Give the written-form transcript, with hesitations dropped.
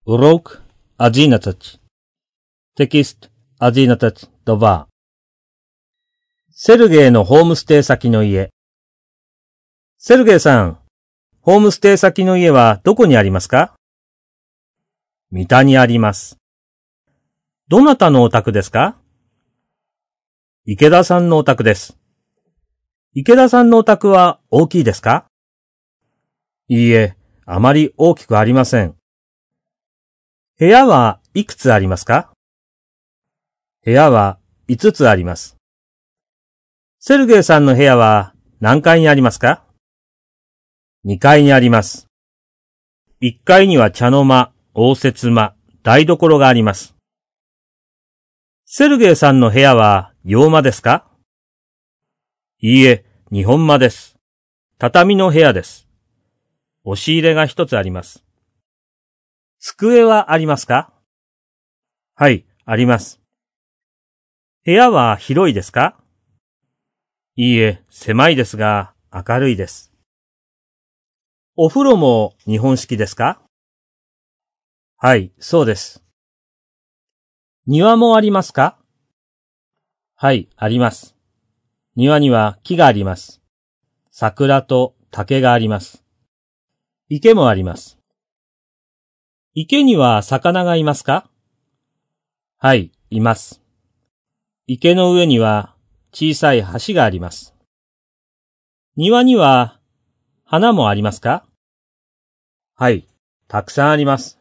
Урок 11. Текст 11.2 セルゲイのホームステイ先の家。セルゲイさん、ホームステイ先の家はどこにありますか？三田にあります。どなたのお宅ですか？池田さんのお宅です。池田さんのお宅は大きいですか？いいえ、あまり大きくありません。部屋はいくつありますか？部屋は5つあります。セルゲイさんの部屋は何階にありますか？2階にあります。1階には茶の間、応接間、台所があります。セルゲイさんの部屋は洋間ですか？いいえ、日本間です。畳の部屋です。押し入れが1つあります。机はありますか？はい、あります。部屋は広いですか？いいえ、狭いですが明るいです。お風呂も日本式ですか？はい、そうです。庭もありますか？はい、あります。庭には木があります。桜と竹があります。池もあります。池には魚がいますか？はい、います。池の上には小さい橋があります。庭には花もありますか？はい、たくさんあります。